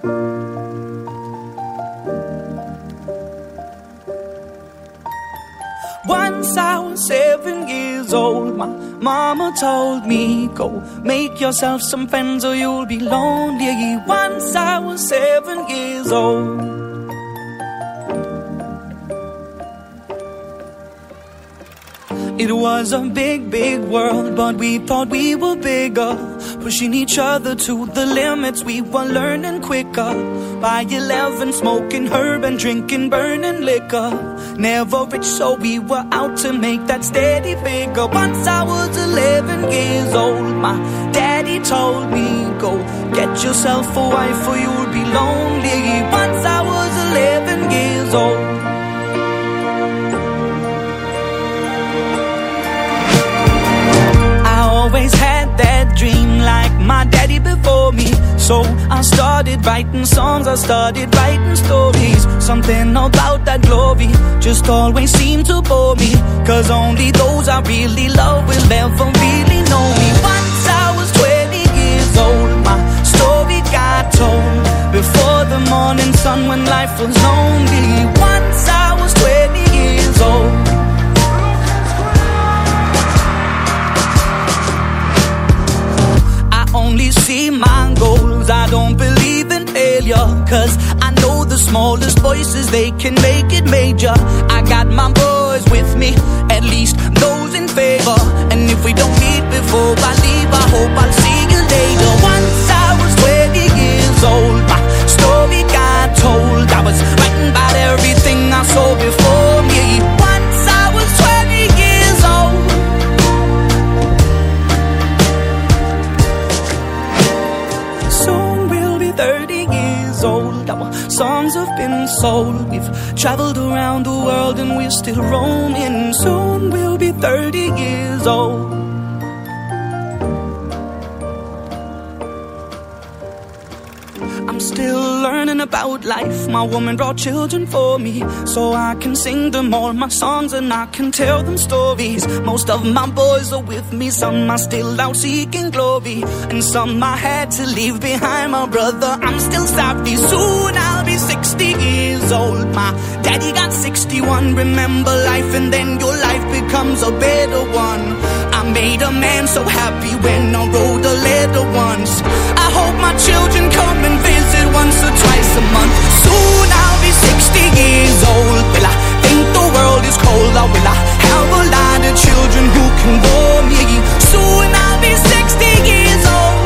Once I was 7 years old, my mama told me, go make yourself some friends or you'll be lonely. Once I was 7 years old. It was a big, big world, but we thought we were bigger, pushing each other to the limits. We were learning quicker. By 11, smoking herb and drinking burning liquor. Never rich, so we were out to make that steady figure. Once I was 11 years old, my daddy told me, go get yourself a wife or you'll be lonely. Once I was 11 years old. Always had that dream like my daddy before me. So I started writing songs, I started writing stories. Something about that glory just always seemed to bore me, 'cause only those I really love will ever really know me. Once I was 20 years old, my story got told before the morning sun when life was lonely. Once I was 20 years old. Only see my goals, I don't believe in failure, 'cause I know the smallest voices, they can make it major. I got my boys with me, at least those in favor. And if we don't meet before I leave, I hope I'll see you later. Once I was 20 years old, my story got told. I was writing about everything I saw before me. Once I was 20 years old. Soon we'll be 30 years old. Our songs have been sold. We've traveled around the world and we're still roaming. Soon we'll be 30 years old. I'm still learning about life. My woman brought children for me, so I can sing them all my songs and I can tell them stories. Most of my boys are with me, some are still out seeking glory, and some I had to leave behind. My brother, I'm still sorry. Soon I'll be 60 years old. My daddy got 61. Remember life and then your life becomes a better one. I made a man so happy when I wrote a letter once. I hope my children come and visit once or twice a month. Soon I'll be 60 years old. Will I think the world is cold, or will I have a lot of children who can bore me? Soon I'll be 60 years old.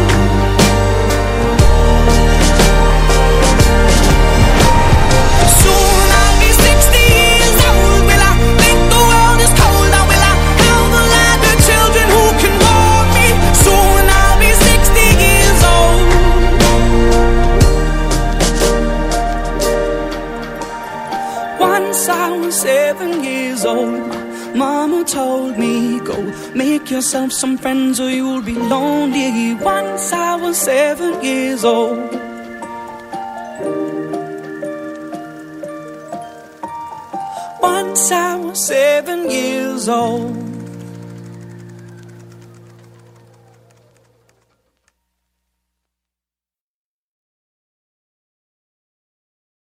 Soon I'll be 60 years old. Will I think the world is cold, or will I have a lot of children who can bore me? Soon I'll be 60 years old. Once I was 7 years old, mama told me, go make yourself some friends or you'll be lonely. Once I was 7 years old. Once I was 7 years old.